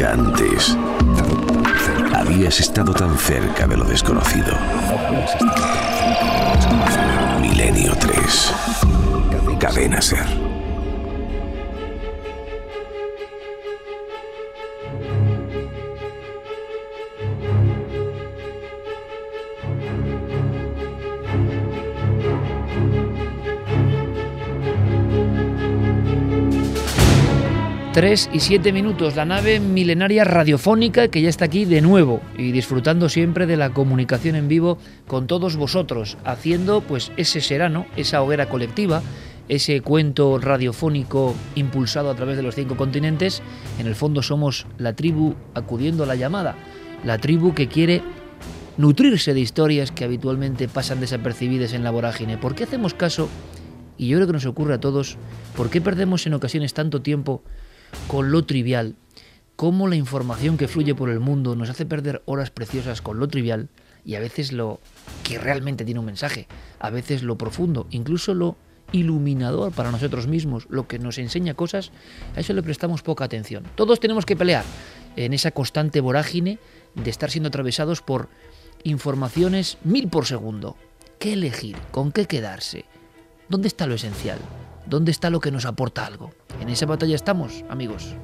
nunca antes habías estado tan cerca de lo desconocido. Milenio 3. Cadena Ser. Tres y 7 minutos, la nave milenaria radiofónica que ya está aquí de nuevo y disfrutando siempre de la comunicación en vivo con todos vosotros, haciendo pues ese serano, esa hoguera colectiva, ese cuento radiofónico impulsado a través de los 5 continentes. En el fondo somos la tribu acudiendo a la llamada, la tribu que quiere nutrirse de historias que habitualmente pasan desapercibidas en la vorágine. ¿Por qué hacemos caso? Y yo creo que nos ocurre a todos. ¿Por qué perdemos en ocasiones tanto tiempo con lo trivial? Cómo la información que fluye por el mundo nos hace perder horas preciosas con lo trivial, y a veces lo que realmente tiene un mensaje, a veces lo profundo, incluso lo iluminador para nosotros mismos, lo que nos enseña cosas, a eso le prestamos poca atención. Todos tenemos que pelear en esa constante vorágine de estar siendo atravesados por informaciones 1000 por segundo. ¿Qué elegir? ¿Con qué quedarse? ¿Dónde está lo esencial? ¿Dónde está lo que nos aporta algo? En esa batalla estamos, amigos.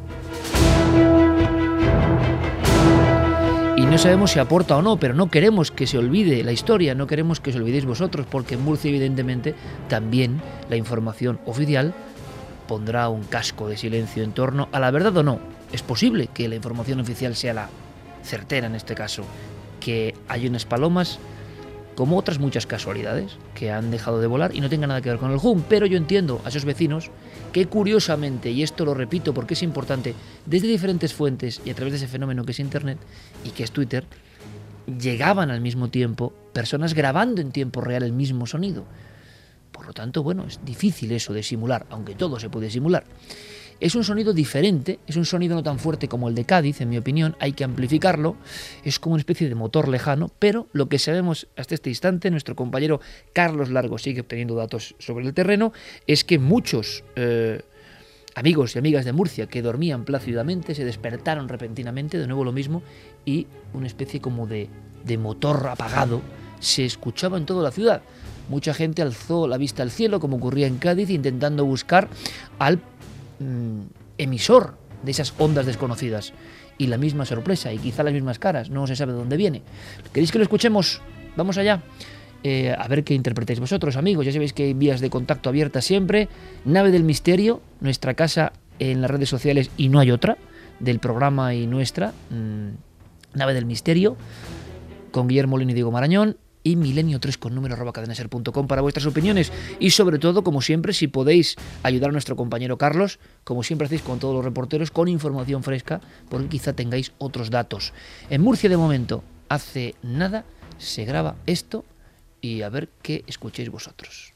Y no sabemos si aporta o no, pero no queremos que se olvide la historia, no queremos que os olvidéis vosotros, porque en Murcia, evidentemente, también la información oficial pondrá un casco de silencio en torno a la verdad o no. Es posible que la información oficial sea la certera en este caso, que hay unas palomas, como otras muchas casualidades, que han dejado de volar y no tengan nada que ver con el hum. Pero yo entiendo a esos vecinos que curiosamente, y esto lo repito porque es importante, desde diferentes fuentes y a través de ese fenómeno que es Internet y que es Twitter, llegaban al mismo tiempo personas grabando en tiempo real el mismo sonido. Por lo tanto, bueno, es difícil eso de simular, aunque todo se puede simular. Es un sonido diferente, es un sonido no tan fuerte como el de Cádiz, en mi opinión, hay que amplificarlo, es como una especie de motor lejano, pero lo que sabemos hasta este instante, nuestro compañero Carlos Largo sigue obteniendo datos sobre el terreno, es que muchos amigos y amigas de Murcia que dormían plácidamente se despertaron repentinamente, de nuevo lo mismo, y una especie como de motor apagado se escuchaba en toda la ciudad. Mucha gente alzó la vista al cielo, como ocurría en Cádiz, intentando buscar al emisor de esas ondas desconocidas, y la misma sorpresa y quizá las mismas caras, no se sabe de dónde viene. ¿Queréis que lo escuchemos? Vamos allá, a ver qué interpretáis vosotros, amigos. Ya sabéis que hay vías de contacto abiertas siempre. Nave del Misterio, nuestra casa en las redes sociales, y no hay otra, del programa y nuestra, Nave del Misterio, con Guillermo Lino y Diego Marañón, y milenio3 con número @cadenaser.com para vuestras opiniones. Y sobre todo, como siempre, si podéis ayudar a nuestro compañero Carlos, como siempre hacéis con todos los reporteros, con información fresca, porque quizá tengáis otros datos. En Murcia, de momento, hace nada se graba esto, y a ver qué escuchéis vosotros.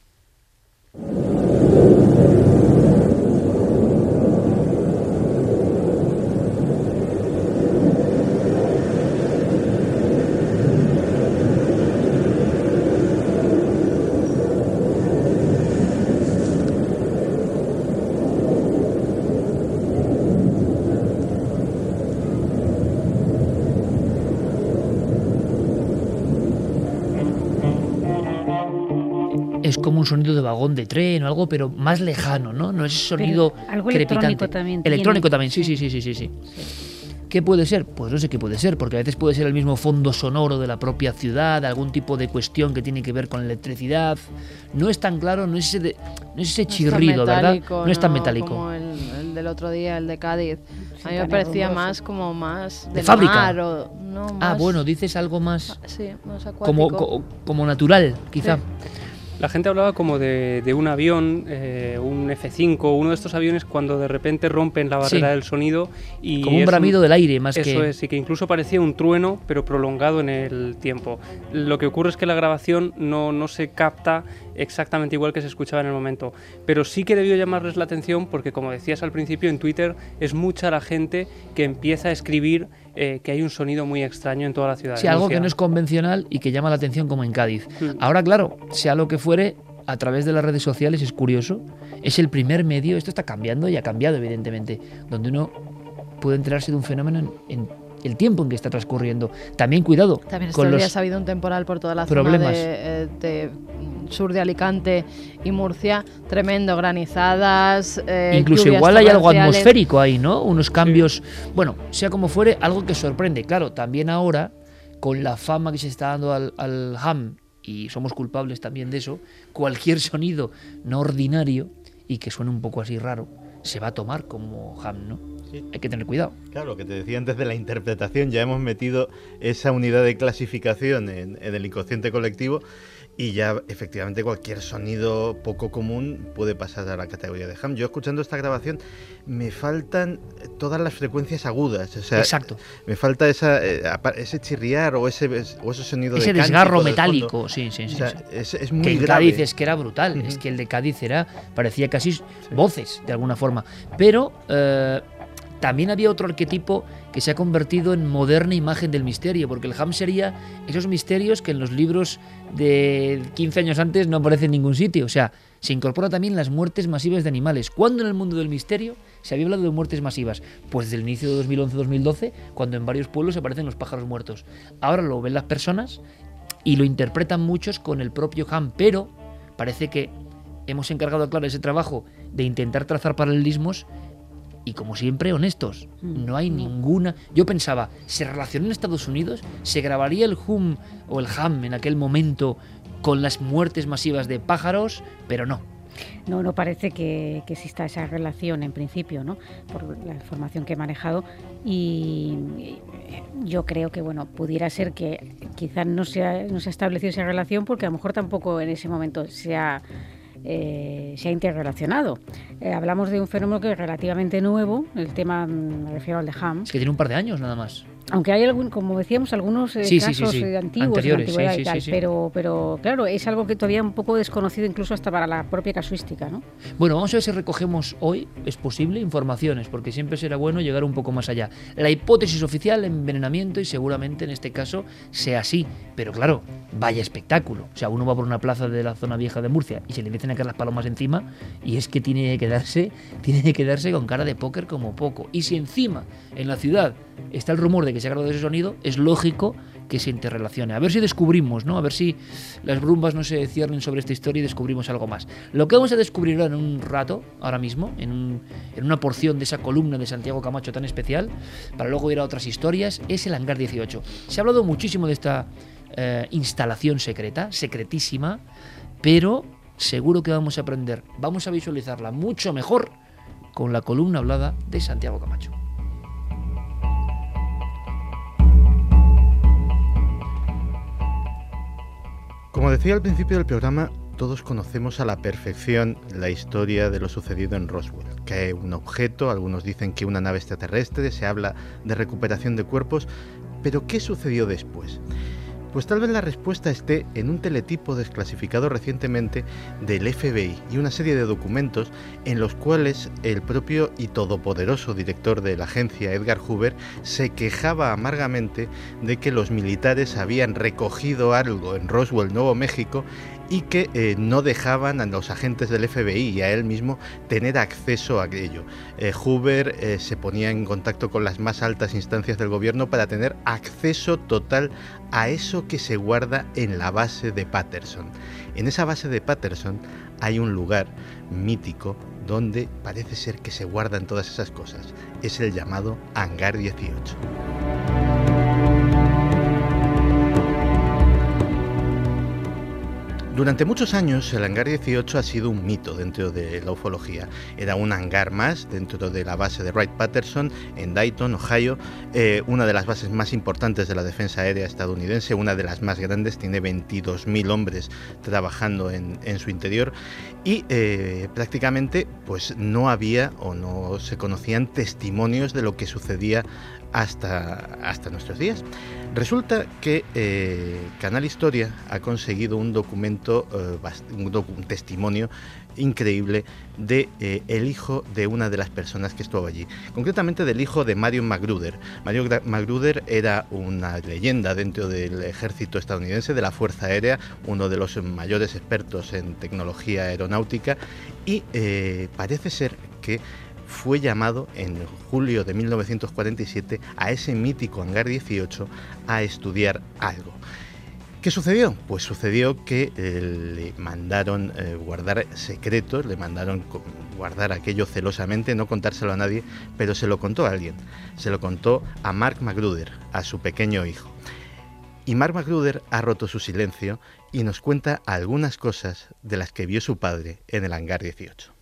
Es como un sonido de vagón de tren o algo, pero más lejano, ¿no? No es sonido algo crepitante. Electrónico también. Electrónico también, sí. ¿Qué puede ser? Pues no sé qué puede ser, porque a veces puede ser el mismo fondo sonoro de la propia ciudad, algún tipo de cuestión que tiene que ver con la electricidad. No es tan claro, no es ese chirrido, ¿verdad? No es tan metálico. Como el del otro día, el de Cádiz. A mí me parecía más como más de fábrica. Mar, no, más, bueno, dices algo más, sí, más acuático. Como natural, quizá. Sí. La gente hablaba como de un avión, un F-5, uno de estos aviones cuando de repente rompen la barrera del sonido. Y como un bramido del aire, más que... Eso es, y que incluso parecía un trueno, pero prolongado en el tiempo. Lo que ocurre es que la grabación no se capta exactamente igual que se escuchaba en el momento, pero sí que debió llamarles la atención porque, como decías al principio, en Twitter es mucha la gente que empieza a escribir que hay un sonido muy extraño en toda la ciudad. Sí, algo que no es convencional y que llama la atención, como en Cádiz. Ahora, claro, sea lo que fuere, a través de las redes sociales es curioso, es el primer medio, esto está cambiando y ha cambiado evidentemente, donde uno puede enterarse de un fenómeno en el tiempo en que está transcurriendo. También cuidado También con estos los días ha habido un temporal por toda la problemas. zona de sur de Alicante y Murcia, tremendo, granizadas, incluso lluvias igual hay algo torrenciales. atmosférico ahí, ¿no? Unos cambios, bueno, sea como fuere, algo que sorprende. Claro, también ahora, con la fama que se está dando al ham, y somos culpables también de eso, cualquier sonido no ordinario y que suene un poco así raro, se va a tomar como ham, ¿no? Sí. Hay que tener cuidado. Claro, lo que te decía antes de la interpretación, ya hemos metido esa unidad de clasificación en el inconsciente colectivo y ya efectivamente cualquier sonido poco común puede pasar a la categoría de ham. Yo escuchando esta grabación me faltan todas las frecuencias agudas, o sea, exacto. Me falta ese chirriar o ese sonido ese de desgarro metálico, sí. O sea, es muy que en grave. Cádiz es que era brutal, es que el de Cádiz parecía casi voces de alguna forma, pero también había otro arquetipo que se ha convertido en moderna imagen del misterio, porque el ham sería esos misterios que en los libros de 15 años antes no aparecen en ningún sitio. O sea, se incorpora también las muertes masivas de animales. ¿Cuándo en el mundo del misterio se había hablado de muertes masivas? Pues desde el inicio de 2011-2012, cuando en varios pueblos aparecen los pájaros muertos. Ahora lo ven las personas y lo interpretan muchos con el propio ham, pero parece que hemos encargado, claro, ese trabajo de intentar trazar paralelismos. Y como siempre, honestos, no hay ninguna... Yo pensaba, ¿se relacionó en Estados Unidos? ¿Se grabaría el hum o el ham en aquel momento con las muertes masivas de pájaros? Pero no. No parece que exista esa relación en principio, ¿no? Por la información que he manejado, y yo creo que pudiera ser que quizás no se ha establecido esa relación porque a lo mejor tampoco en ese momento se ha interrelacionado. Hablamos de un fenómeno que es relativamente nuevo, el tema, me refiero al de ham. Es que tiene un par de años nada más. Aunque hay como decíamos, algunos casos antiguos, anteriores, de y tal, pero claro, es algo que todavía un poco desconocido incluso hasta para la propia casuística, ¿no? Bueno, vamos a ver si recogemos hoy, es posible, informaciones, porque siempre será bueno llegar un poco más allá. La hipótesis oficial, envenenamiento, y seguramente en este caso sea así, pero claro, vaya espectáculo. O sea, uno va por una plaza de la zona vieja de Murcia y se le empiezan a caer las palomas encima y es que tiene que quedarse con cara de póker como poco. Y si encima en la ciudad está el rumor de que se ha grabado ese sonido, es lógico que se interrelacione. A ver si descubrimos, ¿no? A ver si las brumbas no se ciernen sobre esta historia y descubrimos algo más. Lo que vamos a descubrir en un rato, ahora mismo, en una porción de esa columna de Santiago Camacho tan especial, para luego ir a otras historias, es el Hangar 18. Se ha hablado muchísimo de esta instalación secreta, secretísima, pero seguro que vamos a aprender, vamos a visualizarla mucho mejor con la columna hablada de Santiago Camacho. Como decía al principio del programa, todos conocemos a la perfección la historia de lo sucedido en Roswell. Cae un objeto, algunos dicen que una nave extraterrestre, se habla de recuperación de cuerpos, pero ¿qué sucedió después? Pues tal vez la respuesta esté en un teletipo desclasificado recientemente del FBI y una serie de documentos en los cuales el propio y todopoderoso director de la agencia, Edgar Hoover, se quejaba amargamente de que los militares habían recogido algo en Roswell, Nuevo México, y que no dejaban a los agentes del FBI y a él mismo tener acceso a aquello. Hoover se ponía en contacto con las más altas instancias del gobierno para tener acceso total a eso que se guarda en la base de Patterson. En esa base de Patterson hay un lugar mítico donde parece ser que se guardan todas esas cosas. Es el llamado Hangar 18. Durante muchos años el Hangar 18 ha sido un mito dentro de la ufología. Era un hangar más dentro de la base de Wright-Patterson en Dayton, Ohio, una de las bases más importantes de la defensa aérea estadounidense, una de las más grandes, tiene 22.000 hombres trabajando en su interior y prácticamente pues no había o no se conocían testimonios de lo que sucedía hasta nuestros días. Resulta que Canal Historia ha conseguido un documento, un testimonio increíble de el hijo de una de las personas que estuvo allí, concretamente del hijo de Marion Magruder. Marion Magruder era una leyenda dentro del ejército estadounidense, de la Fuerza Aérea, uno de los mayores expertos en tecnología aeronáutica y parece ser que fue llamado en julio de 1947 a ese mítico hangar 18 a estudiar algo. ¿Qué sucedió? Pues sucedió que le mandaron guardar secretos, le mandaron guardar aquello celosamente, no contárselo a nadie, pero se lo contó a alguien. Se lo contó a Mark Magruder, a su pequeño hijo. Y Mark Magruder ha roto su silencio y nos cuenta algunas cosas de las que vio su padre en el hangar 18.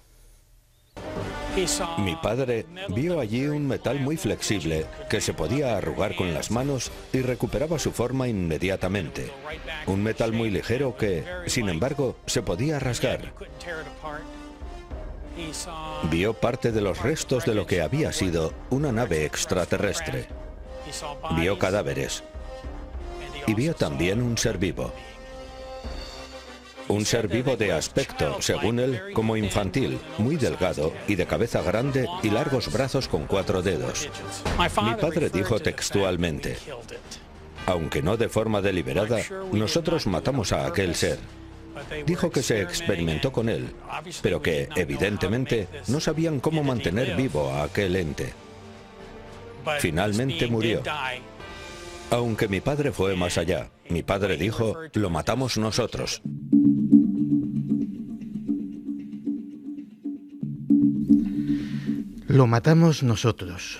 Mi padre vio allí un metal muy flexible que se podía arrugar con las manos y recuperaba su forma inmediatamente. Un metal muy ligero que, sin embargo, se podía rasgar. Vio parte de los restos de lo que había sido una nave extraterrestre. Vio cadáveres. Y vio también un ser vivo. Un ser vivo de aspecto, según él, como infantil, muy delgado y de cabeza grande y largos brazos con 4 dedos. Mi padre dijo textualmente: aunque no de forma deliberada, nosotros matamos a aquel ser. Dijo que se experimentó con él, pero que, evidentemente, no sabían cómo mantener vivo a aquel ente. Finalmente murió. Aunque mi padre fue más allá. Mi padre dijo: lo matamos nosotros. Lo matamos nosotros.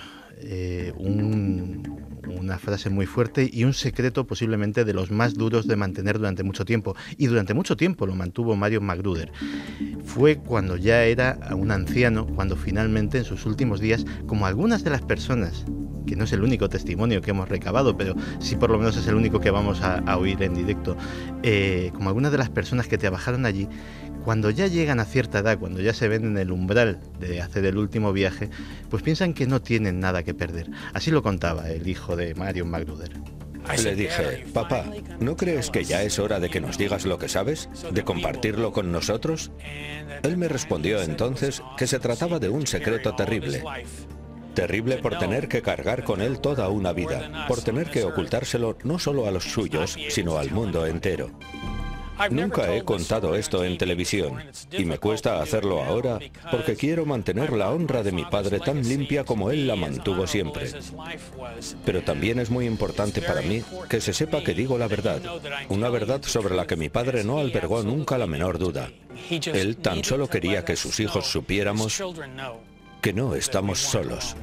Una frase muy fuerte y un secreto posiblemente de los más duros de mantener durante mucho tiempo. Y durante mucho tiempo lo mantuvo Marion Magruder. Fue cuando ya era un anciano, cuando finalmente en sus últimos días, como algunas de las personas, que no es el único testimonio que hemos recabado, pero sí por lo menos es el único que vamos a oír en directo, como algunas de las personas que trabajaron allí, cuando ya llegan a cierta edad, cuando ya se ven en el umbral de hacer el último viaje, pues piensan que no tienen nada que perder. Así lo contaba el hijo de Marion Magruder. Le dije: papá, ¿no crees que ya es hora de que nos digas lo que sabes? ¿De compartirlo con nosotros? Él me respondió entonces que se trataba de un secreto terrible. Terrible por tener que cargar con él toda una vida, por tener que ocultárselo no solo a los suyos, sino al mundo entero. Nunca he contado esto en televisión y me cuesta hacerlo ahora porque quiero mantener la honra de mi padre tan limpia como él la mantuvo siempre. Pero también es muy importante para mí que se sepa que digo la verdad, una verdad sobre la que mi padre no albergó nunca la menor duda. Él tan solo quería que sus hijos supiéramos que no estamos solos.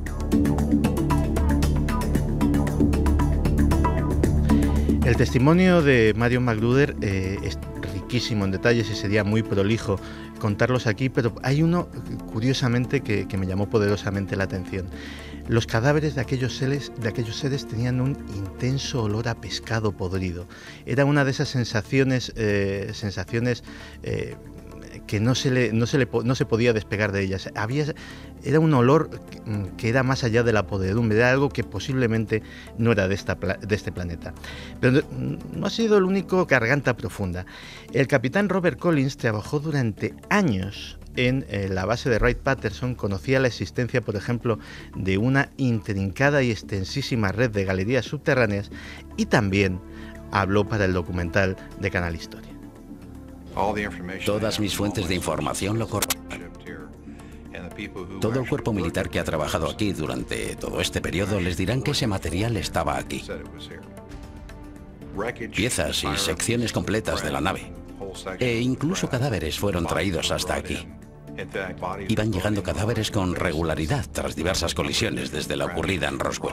El testimonio de Marion Magruder es riquísimo en detalles y sería muy prolijo contarlos aquí, pero hay uno, curiosamente, que me llamó poderosamente la atención. Los cadáveres de aquellos seres tenían un intenso olor a pescado podrido. Era una de esas sensaciones que no se podía despegar de ellas. Era un olor que era más allá de la podredumbre, era algo que posiblemente no era de este planeta. Pero no ha sido el único garganta profunda. El capitán Robert Collins trabajó durante años en la base de Wright-Patterson, conocía la existencia, por ejemplo, de una intrincada y extensísima red de galerías subterráneas y también habló para el documental de Canal Historia. Todas mis fuentes de información lo corroboran. Todo el cuerpo militar que ha trabajado aquí durante todo este periodo les dirán que ese material estaba aquí. Piezas y secciones completas de la nave. E incluso cadáveres fueron traídos hasta aquí. Iban llegando cadáveres con regularidad tras diversas colisiones desde la ocurrida en Roswell.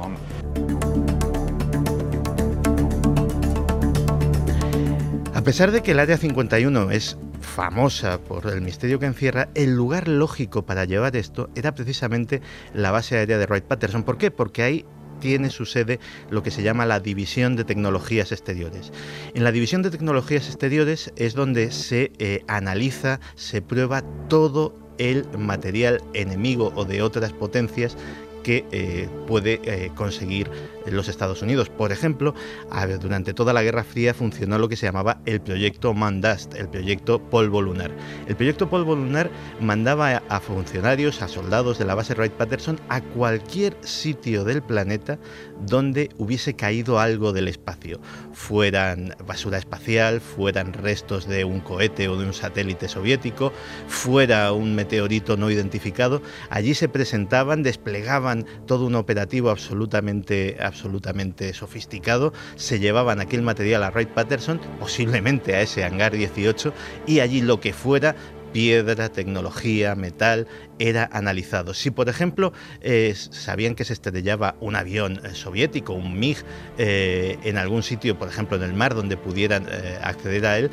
A pesar de que el Área 51 es famosa por el misterio que encierra, el lugar lógico para llevar esto era precisamente la base aérea de Wright-Patterson. ¿Por qué? Porque ahí tiene su sede lo que se llama la División de Tecnologías Exteriores. En la División de Tecnologías Exteriores es donde se analiza, se prueba todo el material enemigo o de otras potencias que puede conseguir los Estados Unidos. Por ejemplo, durante toda la Guerra Fría funcionó lo que se llamaba el proyecto Moon Dust, el proyecto Polvo Lunar. El proyecto Polvo Lunar mandaba a funcionarios, a soldados de la base Wright-Patterson a cualquier sitio del planeta donde hubiese caído algo del espacio, fueran basura espacial, fueran restos de un cohete o de un satélite soviético, fuera un meteorito no identificado. Allí se presentaban, desplegaban todo un operativo absolutamente sofisticado, se llevaban aquel material a Wright-Patterson, posiblemente a ese hangar 18, y allí lo que fuera, piedra, tecnología, metal, era analizado. Si, por ejemplo, sabían que se estrellaba un avión soviético, un MiG, en algún sitio, por ejemplo, en el mar, donde pudieran acceder a él,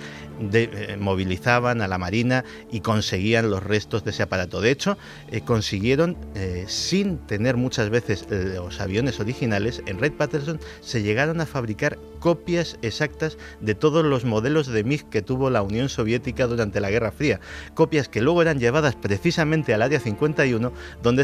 movilizaban a la Marina y conseguían los restos de ese aparato. De hecho, consiguieron, sin tener muchas veces los aviones originales, en Wright-Patterson se llegaron a fabricar copias exactas de todos los modelos de MiG que tuvo la Unión Soviética durante la Guerra Fría. Copias que luego eran llevadas precisamente al Área 51, donde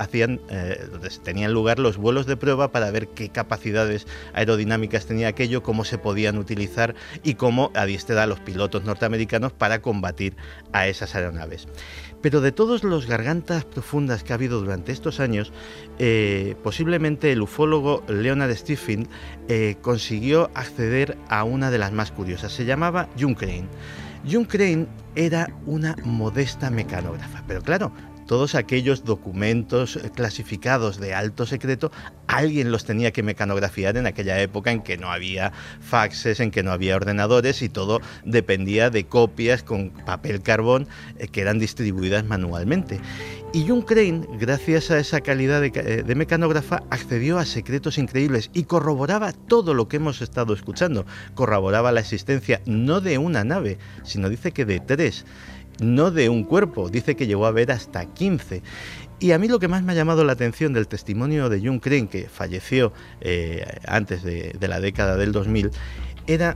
donde tenían lugar los vuelos de prueba para ver qué capacidades aerodinámicas tenía aquello, cómo se podían utilizar y cómo adiestrar a los pilotos norteamericanos para combatir a esas aeronaves. Pero de todos los gargantas profundas que ha habido durante estos años, posiblemente el ufólogo Leonard Stephen consiguió acceder a una de las más curiosas. Se llamaba June Crane. June Crane era una modesta mecanógrafa, pero claro, todos aquellos documentos clasificados de alto secreto, alguien los tenía que mecanografiar en aquella época en que no había faxes, en que no había ordenadores y todo dependía de copias con papel carbón que eran distribuidas manualmente. Y June Crane, gracias a esa calidad de mecanógrafa, accedió a secretos increíbles y corroboraba todo lo que hemos estado escuchando. Corroboraba la existencia no de una nave, sino dice que de 3. No de un cuerpo, dice que llegó a ver hasta 15. Y a mí lo que más me ha llamado la atención del testimonio de June Crane, que falleció antes de la década del 2000, era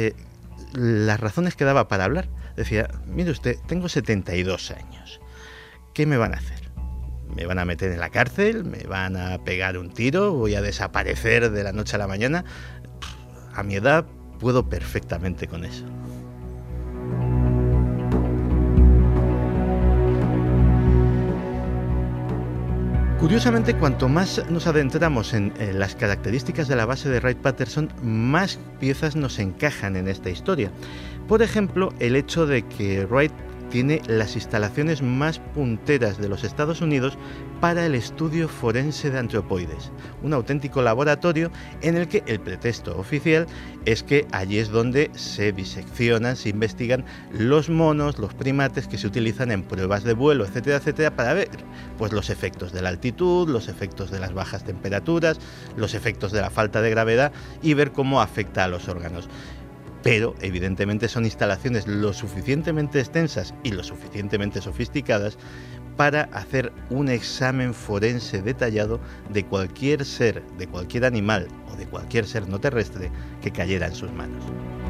las razones que daba para hablar. Decía, mire usted, tengo 72 años, ¿qué me van a hacer? ¿Me van a meter en la cárcel? ¿Me van a pegar un tiro? ¿Voy a desaparecer de la noche a la mañana? A mi edad puedo perfectamente con eso. Curiosamente, cuanto más nos adentramos en las características de la base de Wright-Patterson, más piezas nos encajan en esta historia. Por ejemplo, el hecho de que Wright tiene las instalaciones más punteras de los Estados Unidos para el estudio forense de antropoides, un auténtico laboratorio en el que el pretexto oficial es que allí es donde se diseccionan, se investigan los monos, los primates que se utilizan en pruebas de vuelo, etcétera, etcétera, para ver pues los efectos de la altitud, los efectos de las bajas temperaturas, los efectos de la falta de gravedad y ver cómo afecta a los órganos. Pero, evidentemente, son instalaciones lo suficientemente extensas y lo suficientemente sofisticadas para hacer un examen forense detallado de cualquier ser, de cualquier animal o de cualquier ser no terrestre que cayera en sus manos.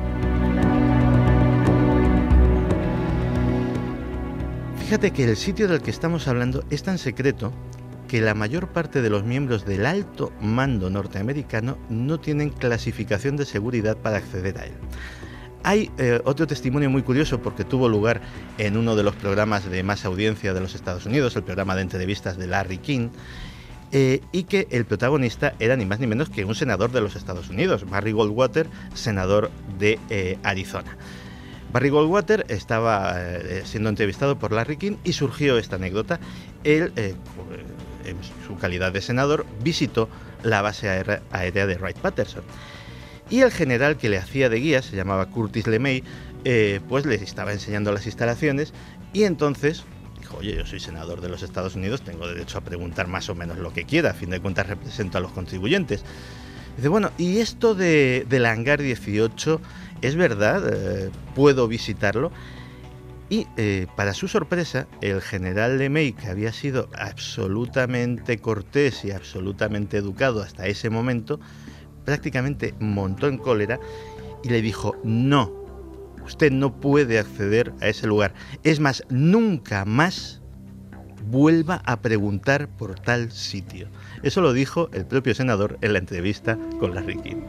Fíjate que el sitio del que estamos hablando es tan secreto que la mayor parte de los miembros del alto mando norteamericano no tienen clasificación de seguridad para acceder a él. Hay otro testimonio muy curioso porque tuvo lugar en uno de los programas de más audiencia de los Estados Unidos, el programa de entrevistas de Larry King, y que el protagonista era ni más ni menos que un senador de los Estados Unidos, Barry Goldwater, senador de Arizona. Barry Goldwater estaba siendo entrevistado por Larry King y surgió esta anécdota. Él, en su calidad de senador, visitó la base aérea de Wright-Patterson. Y el general que le hacía de guía, se llamaba Curtis LeMay, pues le estaba enseñando las instalaciones y entonces dijo, oye, yo soy senador de los Estados Unidos, tengo derecho a preguntar más o menos lo que quiera, a fin de cuentas represento a los contribuyentes. Dice, bueno, ¿y esto del hangar 18 es verdad? ¿Puedo visitarlo? Y para su sorpresa, el general LeMay, que había sido absolutamente cortés y absolutamente educado hasta ese momento, prácticamente montó en cólera y le dijo, no, usted no puede acceder a ese lugar. Es más, nunca más vuelva a preguntar por tal sitio. Eso lo dijo el propio senador en la entrevista con Larry King.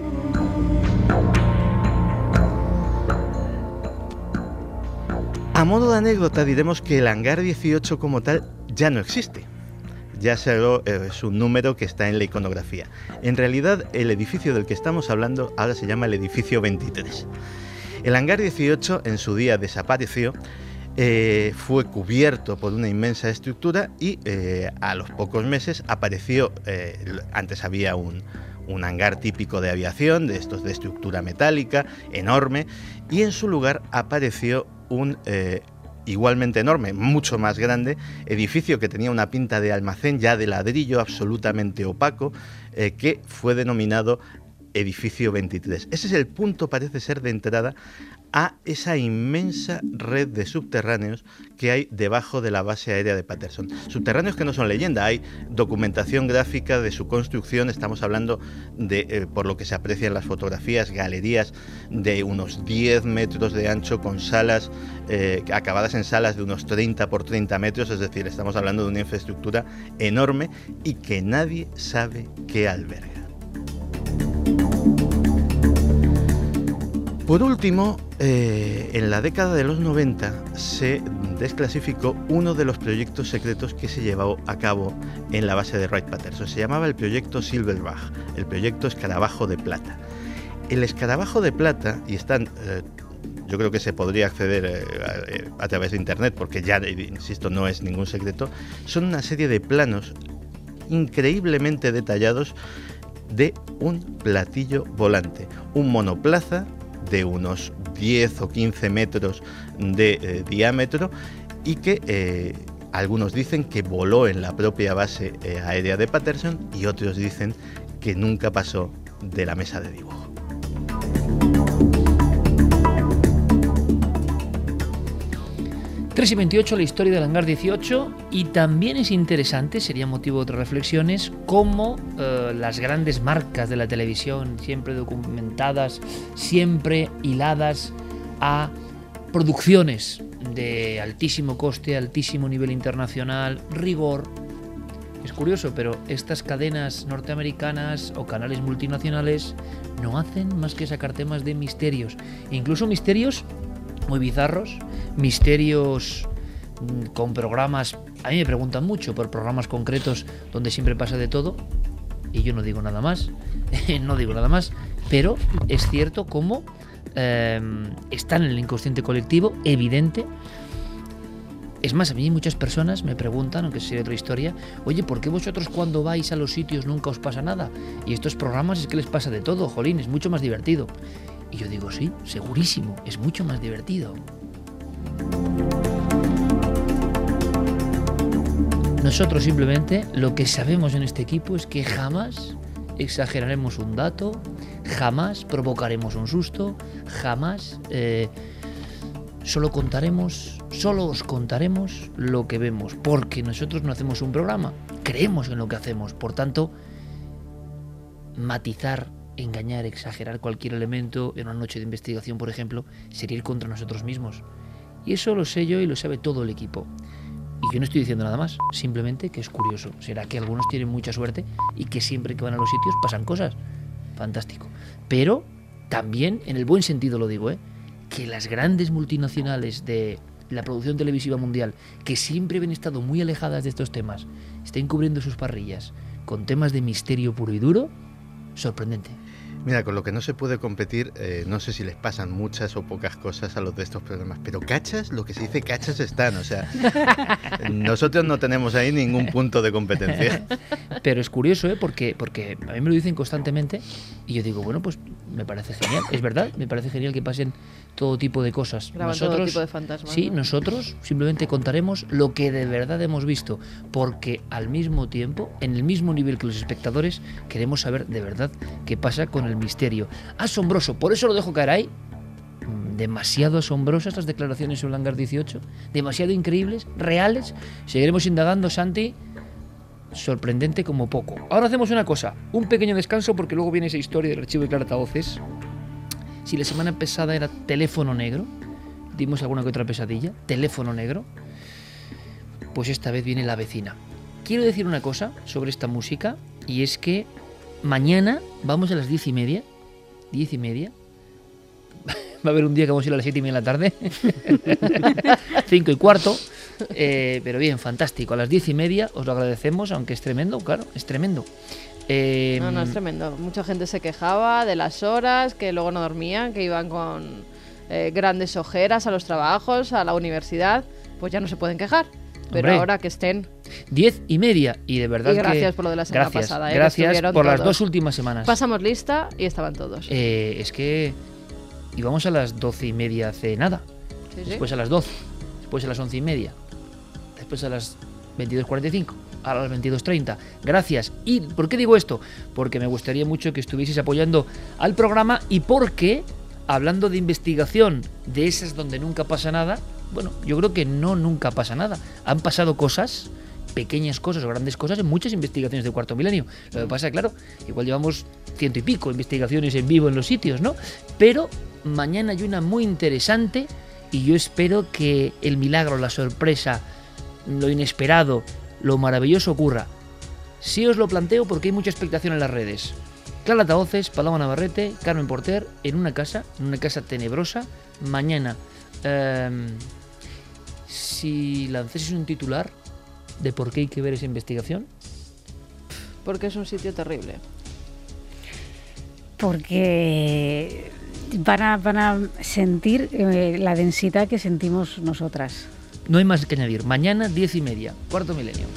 A modo de anécdota diremos que el hangar 18 como tal ya no existe. Ya solo es un número que está en la iconografía. En realidad, el edificio del que estamos hablando ahora se llama el edificio 23. El hangar 18 en su día desapareció, fue cubierto por una inmensa estructura y a los pocos meses apareció, antes había un hangar típico de aviación, de estos de estructura metálica, enorme, y en su lugar apareció un igualmente enorme, mucho más grande, edificio que tenía una pinta de almacén ya de ladrillo absolutamente opaco, que fue denominado edificio 23. Ese es el punto, parece ser, de entrada a esa inmensa red de subterráneos que hay debajo de la base aérea de Patterson. Subterráneos que no son leyenda, hay documentación gráfica de su construcción, estamos hablando de, por lo que se aprecia en las fotografías, galerías de unos 10 metros de ancho con salas acabadas en salas de unos 30 por 30 metros, es decir, estamos hablando de una infraestructura enorme y que nadie sabe qué alberga. Por último, en la década de los 90 se desclasificó uno de los proyectos secretos que se llevó a cabo en la base de Wright-Patterson. Se llamaba el proyecto Silverback, el proyecto Escarabajo de Plata. El Escarabajo de Plata, y están, yo creo que se podría acceder a través de internet, porque ya, insisto, no es ningún secreto, son una serie de planos increíblemente detallados de un platillo volante, un monoplaza de unos 10 o 15 metros de diámetro y que algunos dicen que voló en la propia base aérea de Patterson y otros dicen que nunca pasó de la mesa de dibujo. y 28, la historia del hangar 18, y también es interesante, sería motivo de otras reflexiones, cómo las grandes marcas de la televisión, siempre documentadas, siempre hiladas a producciones de altísimo coste, altísimo nivel internacional, rigor. Es curioso, pero estas cadenas norteamericanas o canales multinacionales no hacen más que sacar temas de misterios, incluso misterios muy bizarros, misterios con programas. A mí me preguntan mucho por programas concretos donde siempre pasa de todo y yo no digo nada más, pero es cierto cómo están en el inconsciente colectivo, evidente. Es más, a mí muchas personas me preguntan, aunque sería otra historia, oye, ¿por qué vosotros cuando vais a los sitios nunca os pasa nada? Y estos programas es que les pasa de todo, jolín, es mucho más divertido. Y yo digo, sí, segurísimo, es mucho más divertido. Nosotros simplemente lo que sabemos en este equipo es que jamás exageraremos un dato, jamás provocaremos un susto, jamás solo os contaremos lo que vemos, porque nosotros no hacemos un programa, creemos en lo que hacemos, por tanto, matizar, engañar, exagerar cualquier elemento en una noche de investigación, por ejemplo, sería ir contra nosotros mismos. Y eso lo sé yo y lo sabe todo el equipo. Y yo no estoy diciendo nada más, simplemente que es curioso. Será que algunos tienen mucha suerte y que siempre que van a los sitios pasan cosas. Fantástico. Pero también, en el buen sentido lo digo, que las grandes multinacionales de la producción televisiva mundial, que siempre habían estado muy alejadas de estos temas, estén cubriendo sus parrillas con temas de misterio puro y duro, sorprendente. Mira, con lo que no se puede competir, no sé si les pasan muchas o pocas cosas a los de estos programas, pero cachas, lo que se dice cachas están, o sea, nosotros no tenemos ahí ningún punto de competencia. Pero es curioso, porque a mí me lo dicen constantemente y yo digo, bueno, pues me parece genial, es verdad, me parece genial que pasen todo tipo de cosas. Nosotros, todo tipo de fantasmas. Sí, ¿no? Nosotros simplemente contaremos lo que de verdad hemos visto, porque al mismo tiempo, en el mismo nivel que los espectadores, queremos saber de verdad qué pasa con el misterio. Asombroso, por eso lo dejo caer ahí. Demasiado asombrosas las declaraciones sobre el hangar 18, demasiado increíbles, reales. Seguiremos indagando, Santi. Sorprendente como poco. Ahora hacemos una cosa, un pequeño descanso, porque luego viene esa historia del archivo de altavoces. Si la semana pasada era teléfono negro, dimos alguna que otra pesadilla, teléfono negro. pues esta vez viene La vecina. Quiero decir una cosa sobre esta música, y es que mañana vamos a las 10:30. 10:30. Va a haber un día que vamos a ir a las 7:30 de la tarde. 5:15. Pero bien, fantástico. A las 10:30 os lo agradecemos, aunque es tremendo, claro, es tremendo. No, es tremendo. Mucha gente se quejaba de las horas, que luego no dormían, que iban con grandes ojeras a los trabajos, a la universidad. Pues ya no se pueden quejar. Pero Hombre, ahora que estén 10:30, y de verdad y gracias que, por lo de la semana pasada. Gracias por todos. las 2 últimas semanas. Pasamos lista y estaban todos. Es que íbamos a las 12:30 hace nada. Sí, sí. Después a las 12, después a las 11:30, después a las 22:45, a las 22:30. Gracias. ¿Y por qué digo esto? Porque me gustaría mucho que estuvieseis apoyando al programa, y porque, hablando de investigación, de esas donde nunca pasa nada, bueno, yo creo que nunca pasa nada. Han pasado cosas, pequeñas cosas o grandes cosas, en muchas investigaciones de Cuarto Milenio. Lo que pasa, claro, igual llevamos 100 y pico investigaciones en vivo en los sitios, ¿no? Pero mañana hay una muy interesante, y yo espero que el milagro, la sorpresa, lo inesperado, lo maravilloso ocurra. Sí os lo planteo porque hay mucha expectación en las redes. Clara Tahoces, Paloma Navarrete, Carmen Porter, en una casa tenebrosa, mañana. Si lanzases un titular de por qué hay que ver esa investigación. Porque es un sitio terrible. Porque van a sentir la densidad que sentimos nosotras. No hay más que añadir. Mañana 10:30, Cuarto Milenio.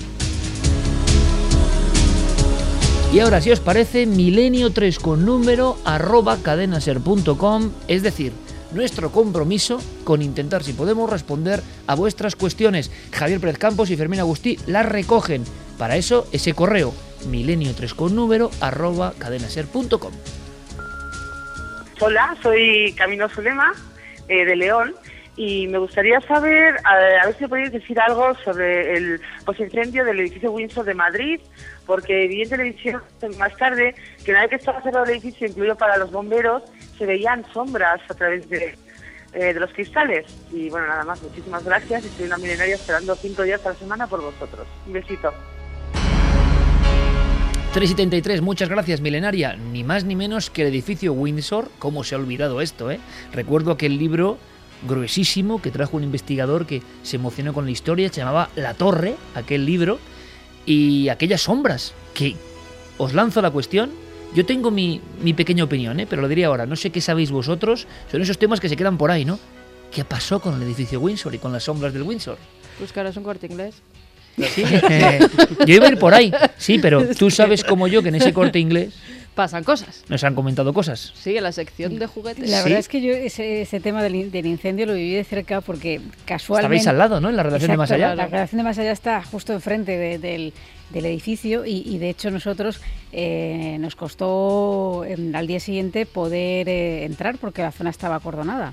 Y ahora, si os parece, milenio3 con número @cadenaser.com, es decir, nuestro compromiso con intentar, si podemos, responder a vuestras cuestiones. Javier Pérez Campos y Fermín Agustí las recogen. Para eso, ese correo, milenio3 con número @cadenaser.com. Hola, soy Camino Zulema, de León, y me gustaría saber, a ver si me podéis decir algo sobre el incendio del edificio Windsor de Madrid, porque vi en televisión más tarde que una vez que estaba cerrado el edificio, incluido para los bomberos, se veían sombras a través de los cristales. Y bueno, nada más, muchísimas gracias, y soy una milenaria esperando 5 días a la semana por vosotros. Un besito. 3:73, muchas gracias, milenaria. Ni más ni menos que el edificio Windsor. ¿Cómo se ha olvidado esto, eh? Recuerdo aquel libro gruesísimo que trajo un investigador que se emocionó con la historia, se llamaba La Torre, aquel libro, y aquellas sombras, que os lanzo la cuestión. Yo tengo mi pequeña opinión, pero lo diré ahora. No sé qué sabéis vosotros. Son esos temas que se quedan por ahí, ¿no? ¿Qué pasó con el edificio Windsor y con las sombras del Windsor? Pues que ahora es un Corte Inglés. Sí, yo iba a ir por ahí, sí, pero tú sabes como yo que en ese Corte Inglés pasan cosas. Nos han comentado cosas. Sí, en la sección de juguetes. La verdad es que yo ese tema del incendio lo viví de cerca porque casualmente... Estabais al lado, ¿no? En la redacción de Más Allá. La redacción de Más Allá está justo enfrente del edificio y de hecho nosotros nos costó al día siguiente poder entrar porque la zona estaba acordonada.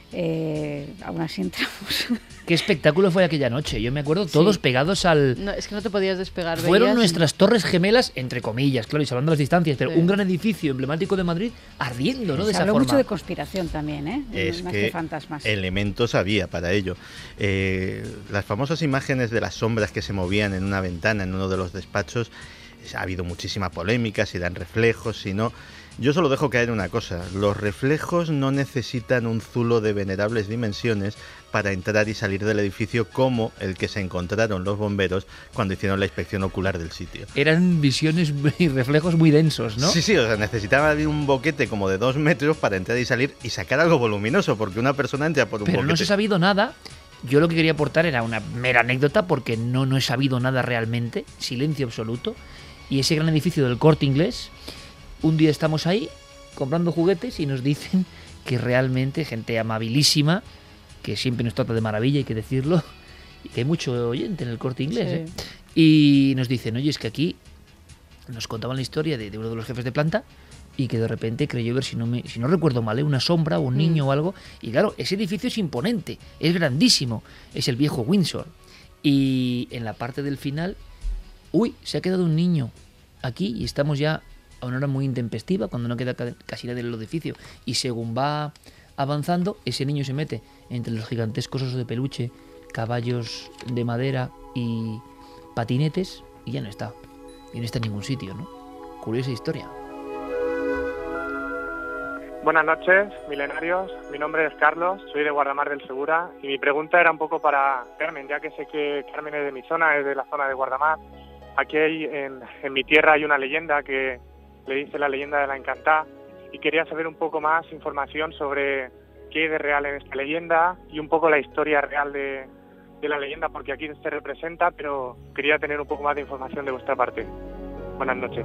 Aún así entramos. Qué espectáculo fue aquella noche. Yo me acuerdo todos pegados al... No, es que no te podías despegar. Fueron nuestras torres gemelas, entre comillas, claro, y salvando las distancias, pero un gran edificio emblemático de Madrid ardiendo, ¿no? De esa forma. Habló mucho de conspiración también, ¿eh? Es más que fantasmas. Elementos había para ello. Las famosas imágenes de las sombras que se movían en una ventana en uno de los despachos, ha habido muchísima polémica, si dan reflejos, si no. Yo solo dejo caer una cosa: los reflejos no necesitan un zulo de venerables dimensiones para entrar y salir del edificio como el que se encontraron los bomberos cuando hicieron la inspección ocular del sitio. Eran visiones y reflejos muy densos, ¿no? Sí, o sea, necesitaba un boquete como de 2 metros para entrar y salir y sacar algo voluminoso, porque una persona entra por un boquete. Pero no se ha sabido nada. Yo lo que quería aportar era una mera anécdota, porque no he sabido nada realmente, silencio absoluto. Y ese gran edificio del Corte Inglés, un día estamos ahí comprando juguetes y nos dicen que realmente gente amabilísima, que siempre nos trata de maravilla, hay que decirlo, y que hay mucho oyente en el Corte Inglés, sí. Y nos dicen, oye, es que aquí nos contaban la historia de uno de los jefes de planta y que de repente creyó ver, si no recuerdo mal, una sombra o un niño o algo. Y claro, ese edificio es imponente, es grandísimo, es el viejo Windsor. Y en la parte del final, se ha quedado un niño aquí y estamos ya a una hora muy intempestiva, cuando no queda casi nadie en el edificio. Y según va avanzando, ese niño se mete entre los gigantescos osos de peluche caballos de madera y patinetes, y ya no está. Y no está en ningún sitio, ¿no? Curiosa historia. Buenas noches, milenarios. Mi nombre es Carlos, soy de Guardamar del Segura y mi pregunta era un poco para Carmen, ya que sé que Carmen es de mi zona, es de la zona de Guardamar. Aquí en mi tierra hay una leyenda que le dice la leyenda de la Encantá y quería saber un poco más información sobre qué hay de real en esta leyenda y un poco la historia real de la leyenda, porque aquí se representa, pero quería tener un poco más de información de vuestra parte. Buenas noches.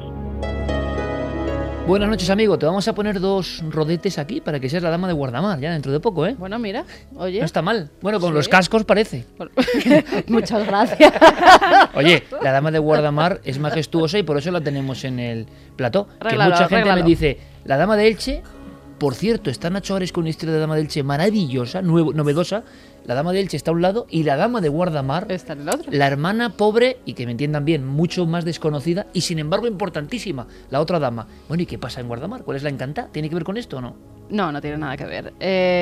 Buenas noches, amigo. Te vamos a poner 2 rodetes aquí para que seas la dama de Guardamar, ya dentro de poco, ¿eh? Bueno, mira, oye. No está mal. Bueno, con Sí. los cascos parece. Muchas gracias. Oye, la dama de Guardamar es majestuosa y por eso la tenemos en el plató. Que Arréglalo, mucha gente arréglalo. me dice, la dama de Elche, por cierto, está Nacho Ares con una historia de dama de Elche maravillosa, novedosa. La dama de Elche está a un lado y la dama de Guardamar Está en el otro. la hermana pobre, y que me entiendan bien, mucho más desconocida y sin embargo importantísima, la otra dama. Bueno, ¿y qué pasa en Guardamar? ¿Cuál es la Encantá? ¿Tiene que ver con esto o no? No, no tiene nada que ver.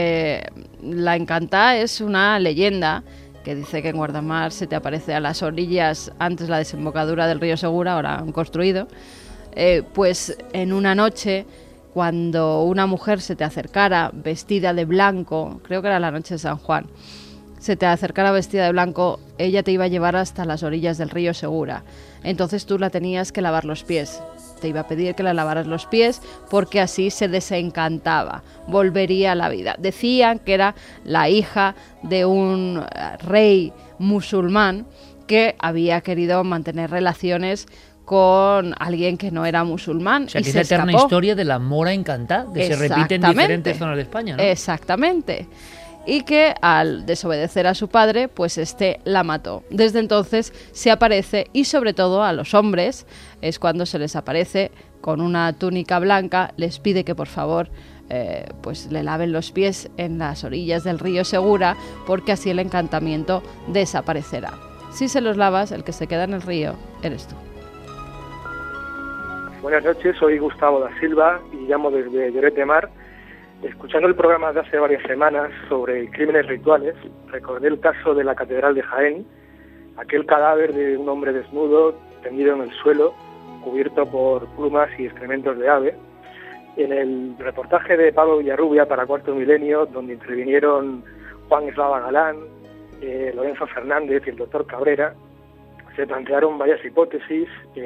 La Encantá es una leyenda que dice que en Guardamar se te aparece a las orillas, antes la desembocadura del río Segura, ahora han construido, pues en una noche, cuando una mujer se te acercara vestida de blanco, creo que era la noche de San Juan, se te acercara vestida de blanco, ella te iba a llevar hasta las orillas del río Segura. Entonces tú la tenías que lavar los pies. Te iba a pedir que la lavaras los pies porque así se desencantaba, volvería a la vida. Decían que era la hija de un rey musulmán que había querido mantener relaciones con alguien que no era musulmán. O sea, y que es se la eterna escapó. historia de la mora encantada, que se repite en diferentes zonas de España, ¿no? Exactamente. Y que al desobedecer a su padre, pues la mató. Desde entonces se aparece, y sobre todo a los hombres, es cuando se les aparece con una túnica blanca, les pide que por favor pues le laven los pies en las orillas del río Segura, porque así el encantamiento desaparecerá. Si se los lavas, el que se queda en el río eres tú. Buenas noches, soy Gustavo da Silva y llamo desde Lloret de Mar. Escuchando el programa de hace varias semanas sobre crímenes rituales, recordé el caso de la Catedral de Jaén, aquel cadáver de un hombre desnudo, tendido en el suelo, cubierto por plumas y excrementos de ave. En el reportaje de Pablo Villarrubia para Cuarto Milenio, donde intervinieron Juan Eslava Galán, Lorenzo Fernández y el doctor Cabrera, se plantearon varias hipótesis,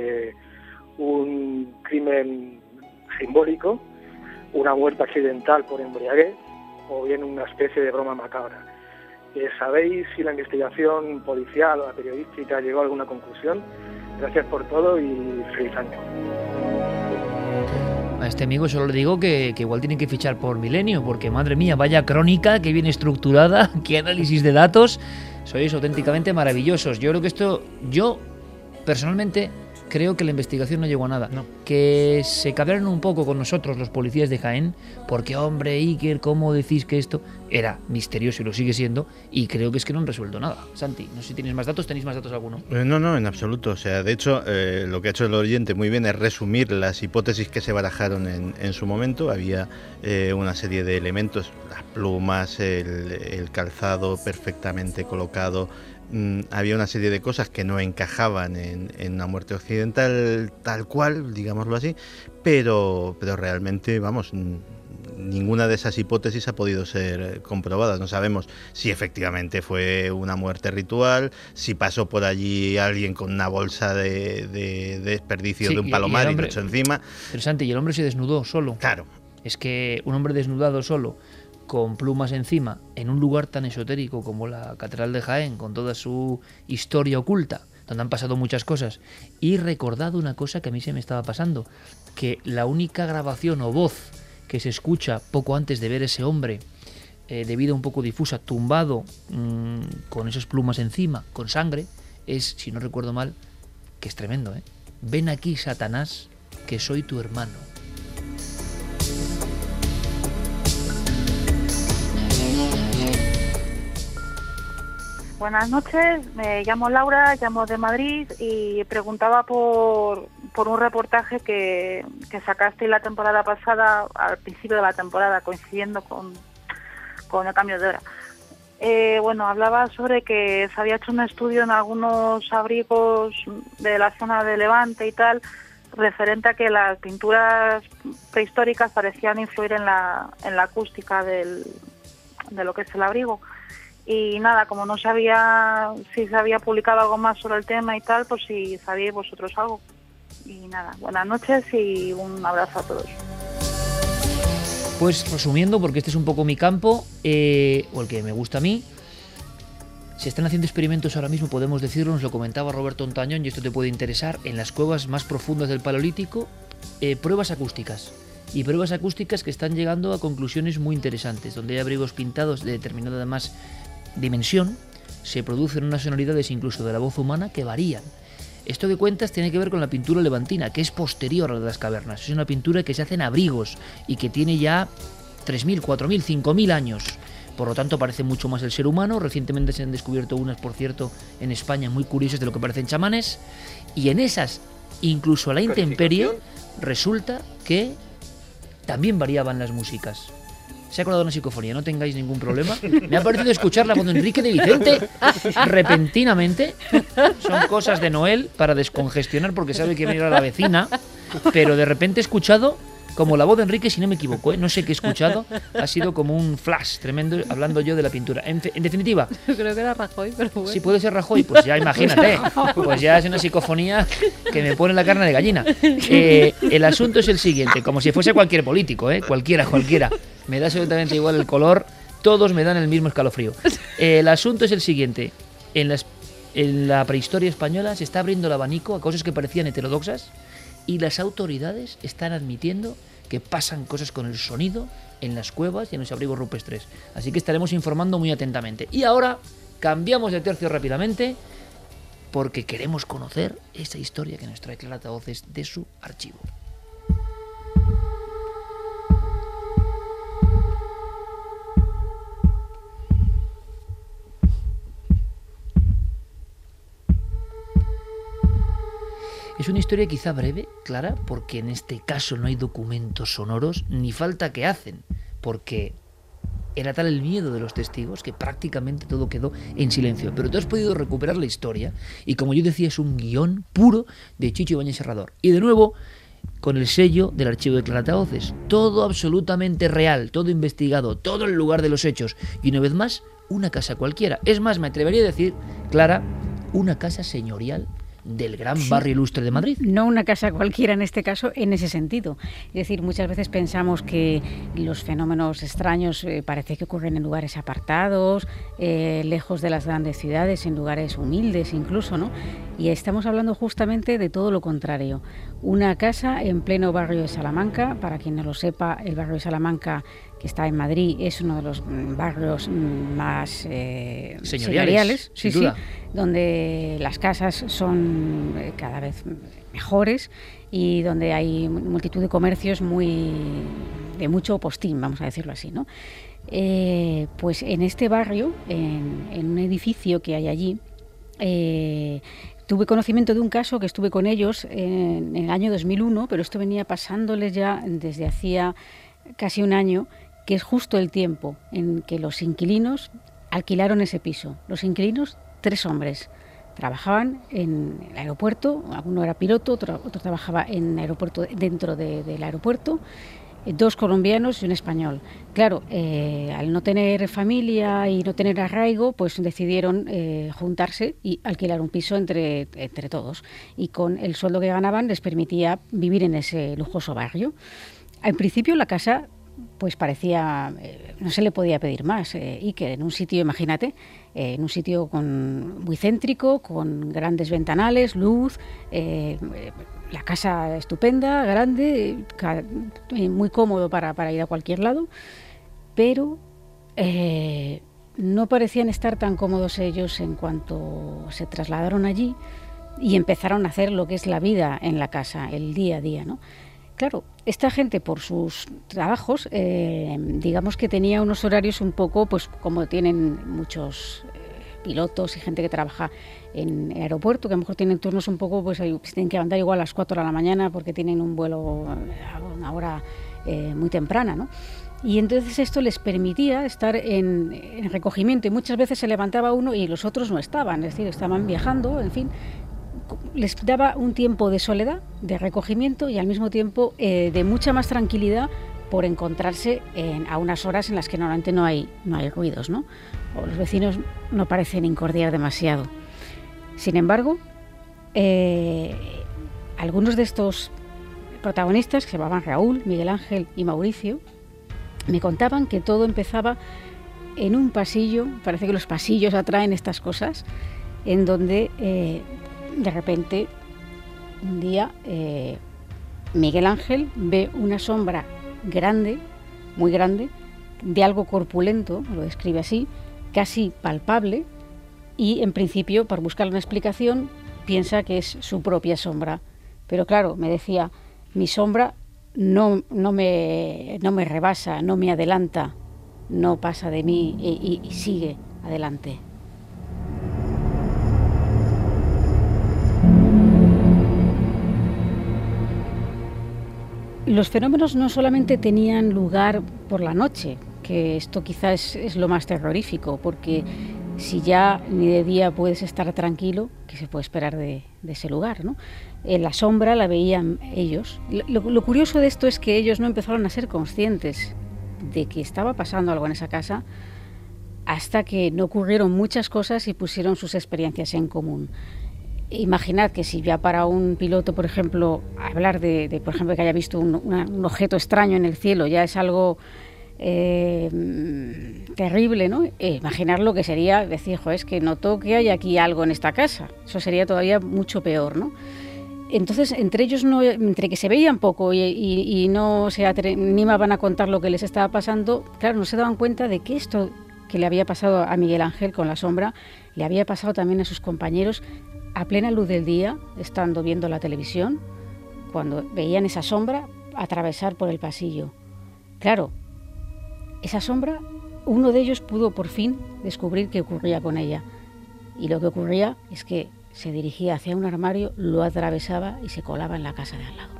un crimen simbólico, una muerte accidental por embriaguez o bien una especie de broma macabra. ¿Sabéis si la investigación policial o la periodística llegó a alguna conclusión? Gracias por todo y feliz año. A este amigo solo le digo que igual tienen que fichar por Milenio, porque madre mía, vaya crónica, qué bien estructurada, qué análisis de datos, sois auténticamente maravillosos. Yo creo que yo personalmente creo que la investigación no llegó a nada. No. Que se cabrearon un poco con nosotros los policías de Jaén, porque hombre, Iker, ¿cómo decís que esto era misterioso y lo sigue siendo? Y creo que es que no han resuelto nada. Santi, no sé si tienes más datos, ¿tenéis más datos alguno? No, en absoluto. O sea, de hecho, lo que ha hecho el oyente muy bien es resumir las hipótesis que se barajaron en su momento. Había una serie de elementos, las plumas, el calzado perfectamente colocado. Había una serie de cosas que no encajaban en una muerte occidental tal cual, digámoslo así, pero realmente, vamos, ninguna de esas hipótesis ha podido ser comprobada. No sabemos si efectivamente fue una muerte ritual, si pasó por allí alguien con una bolsa de desperdicio de un palomar y lo echó encima. Pero Santi, y el hombre se desnudó solo. Claro. Es que un hombre desnudado solo, con plumas encima, en un lugar tan esotérico como la Catedral de Jaén, con toda su historia oculta, donde han pasado muchas cosas, y recordado una cosa que a mí se me estaba pasando, que la única grabación o voz que se escucha poco antes de ver ese hombre, de vida un poco difusa, tumbado, con esas plumas encima, con sangre, es, si no recuerdo mal, que es tremendo, ¿eh? Ven aquí, Satanás, que soy tu hermano. Buenas noches, me llamo Laura, llamo de Madrid y preguntaba por un reportaje que sacaste la temporada pasada, al principio de la temporada, coincidiendo con el cambio de hora. Bueno, hablaba sobre que se había hecho un estudio en algunos abrigos de la zona de Levante y tal, referente a que las pinturas prehistóricas parecían influir en la acústica de lo que es el abrigo. Y nada, como no sabía si se había publicado algo más sobre el tema y tal, pues si sabíais vosotros algo. Y nada, buenas noches y un abrazo a todos. Pues resumiendo, porque este es un poco mi campo, o el que me gusta a mí, se están haciendo experimentos ahora mismo, podemos decirlo, nos lo comentaba Roberto Ontañón, y esto te puede interesar, en las cuevas más profundas del Paleolítico, pruebas acústicas. Y pruebas acústicas que están llegando a conclusiones muy interesantes, donde hay abrigos pintados de determinada además dimensión, se producen unas sonoridades incluso de la voz humana que varían. Esto que cuentas tiene que ver con la pintura levantina, que es posterior a la de las cavernas. Es una pintura que se hace en abrigos y que tiene ya 3.000, 4.000, 5.000 años. Por lo tanto, parece mucho más el ser humano. Recientemente se han descubierto unas, por cierto, en España muy curiosas de lo que parecen chamanes. Y en esas, incluso a la intemperie, resulta que también variaban las músicas. Se ha colado una psicofonía, no tengáis ningún problema. Me ha parecido escuchar la voz de Enrique de Vicente repentinamente. Son cosas de Noel para descongestionar porque sabe que viene a la vecina. Pero de repente he escuchado como la voz de Enrique, si no me equivoco, no sé qué he escuchado. Ha sido como un flash tremendo hablando yo de la pintura. En definitiva... Creo que era Rajoy, pero bueno. Sí, puede ser Rajoy, pues ya imagínate. Pues ya es una psicofonía que me pone la carne de gallina. El asunto es el siguiente, como si fuese cualquier político, cualquiera. Me da absolutamente igual el color, todos me dan el mismo escalofrío. El asunto es el siguiente, en la prehistoria española se está abriendo el abanico a cosas que parecían heterodoxas y las autoridades están admitiendo que pasan cosas con el sonido en las cuevas y en los abrigos rupestres. Así que estaremos informando muy atentamente. Y ahora cambiamos de tercio rápidamente porque queremos conocer esa historia que nos trae Clara Tavoces de su archivo. Es una historia quizá breve, Clara, porque en este caso no hay documentos sonoros, ni falta que hacen, porque era tal el miedo de los testigos que prácticamente todo quedó en silencio. Pero tú has podido recuperar la historia, y como yo decía, es un guión puro de Chicho Ibáñez Serrador. Y de nuevo, con el sello del archivo de Clara Tavoces. Todo absolutamente real, todo investigado, todo en el lugar de los hechos. Y una vez más, una casa cualquiera. Es más, me atrevería a decir, Clara, una casa señorial del gran barrio ilustre de Madrid. No una casa cualquiera en este caso, en ese sentido. Es decir, muchas veces pensamos que los fenómenos extraños parece que ocurren en lugares apartados, lejos de las grandes ciudades, en lugares humildes incluso, ¿no? Y estamos hablando justamente de todo lo contrario. Una casa en pleno barrio de Salamanca. Para quien no lo sepa, el barrio de Salamanca, que está en Madrid, es uno de los barrios más señoriales, sin duda. Donde las casas son cada vez mejores y donde hay multitud de comercios de mucho postín, vamos a decirlo así, ¿no? Pues en este barrio, en un edificio que hay allí, tuve conocimiento de un caso que estuve con ellos en el año 2001, pero esto venía pasándoles ya desde hacía casi un año, que es justo el tiempo en que los inquilinos alquilaron ese piso. Los inquilinos, 3 hombres, trabajaban en el aeropuerto, uno era piloto, otro trabajaba en el aeropuerto, dentro del aeropuerto, 2 colombianos y un español. Claro, al no tener familia y no tener arraigo, pues decidieron juntarse y alquilar un piso entre todos. Y con el sueldo que ganaban les permitía vivir en ese lujoso barrio. Al principio la casa pues parecía, no se le podía pedir más, y que en un sitio, imagínate, en un sitio muy céntrico, con grandes ventanales, luz, la casa estupenda, grande, muy cómodo para ir a cualquier lado, pero no parecían estar tan cómodos ellos en cuanto se trasladaron allí y empezaron a hacer lo que es la vida en la casa, el día a día, ¿no? Claro, esta gente por sus trabajos, digamos que tenía unos horarios un poco, pues como tienen muchos pilotos y gente que trabaja en el aeropuerto, que a lo mejor tienen turnos un poco, pues tienen que andar igual a las 4 de la mañana porque tienen un vuelo a una hora muy temprana, ¿no? Y entonces esto les permitía estar en recogimiento, y muchas veces se levantaba uno y los otros no estaban, es decir, estaban viajando, en fin. Les daba un tiempo de soledad, de recogimiento y al mismo tiempo de mucha más tranquilidad por encontrarse a unas horas en las que normalmente no hay ruidos, ¿no? O los vecinos no parecen incordiar demasiado. Sin embargo, algunos de estos protagonistas, que se llamaban Raúl, Miguel Ángel y Mauricio, me contaban que todo empezaba en un pasillo. Parece que los pasillos atraen estas cosas, en donde de repente un día Miguel Ángel ve una sombra grande, muy grande, de algo corpulento, lo describe así, casi palpable, y en principio, por buscar una explicación, piensa que es su propia sombra. Pero claro, me decía, mi sombra no me rebasa, no me adelanta, no pasa de mí y sigue adelante. Los fenómenos no solamente tenían lugar por la noche, que esto quizás es lo más terrorífico, porque si ya ni de día puedes estar tranquilo, ¿qué se puede esperar de ese lugar, ¿no? La sombra la veían ellos. Lo curioso de esto es que ellos no empezaron a ser conscientes de que estaba pasando algo en esa casa hasta que no ocurrieron muchas cosas y pusieron sus experiencias en común. Imaginad que si ya para un piloto, por ejemplo, hablar de por ejemplo, que haya visto un objeto extraño en el cielo ya es algo terrible, ¿no? Imaginar lo que sería decir, es que noto que hay aquí algo en esta casa. Eso sería todavía mucho peor, ¿no? Entonces, entre ellos, entre que se veían poco y no se animaban a contar lo que les estaba pasando, claro, no se daban cuenta de que esto que le había pasado a Miguel Ángel con la sombra, le había pasado también a sus compañeros a plena luz del día, estando viendo la televisión, cuando veían esa sombra atravesar por el pasillo. Claro, esa sombra, uno de ellos pudo por fin descubrir qué ocurría con ella. Y lo que ocurría es que se dirigía hacia un armario, lo atravesaba y se colaba en la casa de al lado.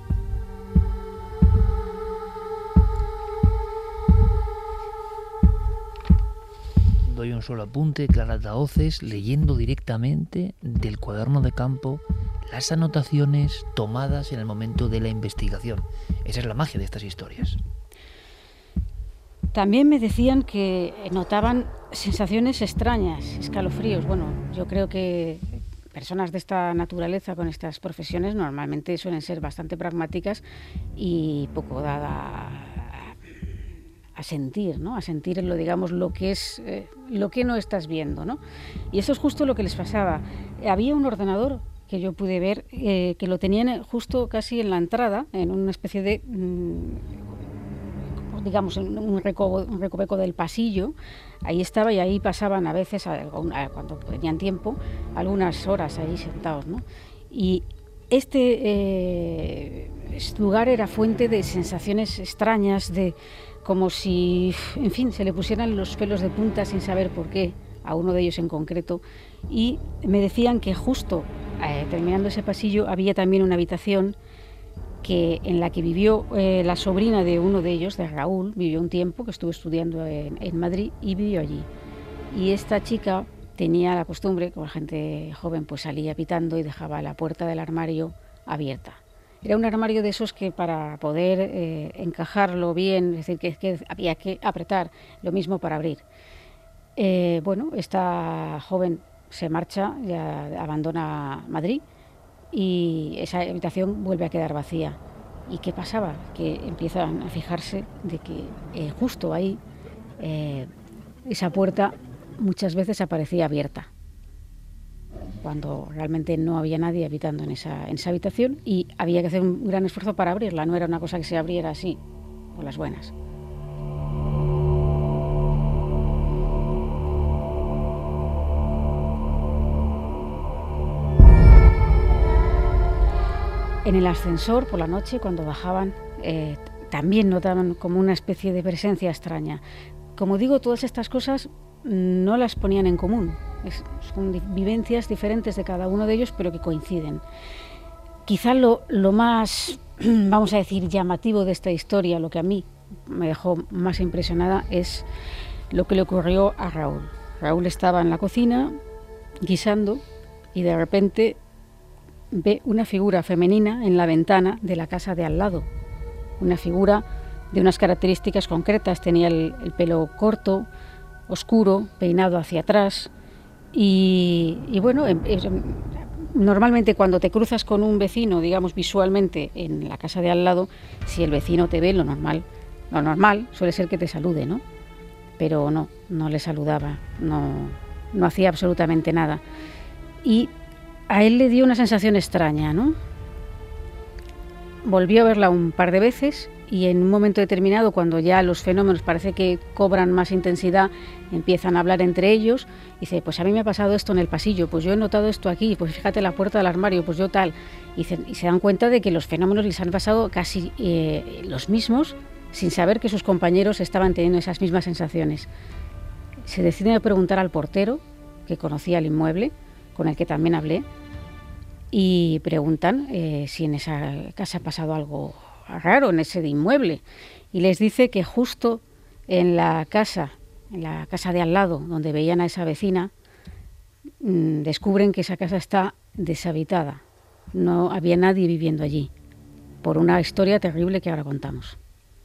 Doy un solo apunte, Clara Tahoces, leyendo directamente del cuaderno de campo las anotaciones tomadas en el momento de la investigación. Esa es la magia de estas historias. También me decían que notaban sensaciones extrañas, escalofríos. Bueno, yo creo que personas de esta naturaleza, con estas profesiones, normalmente suelen ser bastante pragmáticas y poco dada a sentir, ¿no? A sentir lo que es, lo que no estás viendo, ¿no? Y eso es justo lo que les pasaba. Había un ordenador que yo pude ver que lo tenían justo casi en la entrada, en una especie de digamos, en un recoveco del pasillo. Ahí estaba y ahí pasaban a veces, cuando tenían tiempo, algunas horas ahí sentados, ¿no? Y este lugar era fuente de sensaciones extrañas, como si, en fin, se le pusieran los pelos de punta sin saber por qué, a uno de ellos en concreto. Y me decían que justo terminando ese pasillo había también una habitación en la que vivió la sobrina de uno de ellos, de Raúl, vivió un tiempo, que estuvo estudiando en Madrid y vivió allí. Y esta chica tenía la costumbre, como la gente joven, pues salía pitando y dejaba la puerta del armario abierta. Era un armario de esos que para poder encajarlo bien, es decir, que había que apretar, lo mismo para abrir. Bueno, esta joven se marcha, ya abandona Madrid, y esa habitación vuelve a quedar vacía. ¿Y qué pasaba? Que empiezan a fijarse de que justo ahí esa puerta muchas veces aparecía abierta, cuando realmente no había nadie habitando en esa habitación, y había que hacer un gran esfuerzo para abrirla. No era una cosa que se abriera así, por las buenas. En el ascensor, por la noche, cuando bajaban, también notaban como una especie de presencia extraña. Como digo, todas estas cosas no las ponían en común. Son vivencias diferentes de cada uno de ellos, pero que coinciden. Quizá lo más, vamos a decir, llamativo de esta historia, lo que a mí me dejó más impresionada es lo que le ocurrió a Raúl. Raúl estaba en la cocina guisando y de repente ve una figura femenina en la ventana de la casa de al lado. Una figura de unas características concretas. Tenía el pelo corto, oscuro, peinado hacia atrás y bueno, normalmente cuando te cruzas con un vecino, digamos visualmente en la casa de al lado, si el vecino te ve, lo normal suele ser que te salude, ¿no? Pero no le saludaba, no hacía absolutamente nada. Y a él le dio una sensación extraña, ¿no? Volvió a verla un par de veces y en un momento determinado, cuando ya los fenómenos parece que cobran más intensidad, empiezan a hablar entre ellos, dice, pues a mí me ha pasado esto en el pasillo, pues yo he notado esto aquí, pues fíjate la puerta del armario, pues yo tal. Y se dan cuenta de que los fenómenos les han pasado casi los mismos, sin saber que sus compañeros estaban teniendo esas mismas sensaciones. Se deciden a preguntar al portero, que conocía el inmueble, con el que también hablé, y preguntan si en esa casa ha pasado algo raro, en ese inmueble, y les dice que justo en la casa de al lado, donde veían a esa vecina, descubren que esa casa está deshabitada, no había nadie viviendo allí, por una historia terrible que ahora contamos.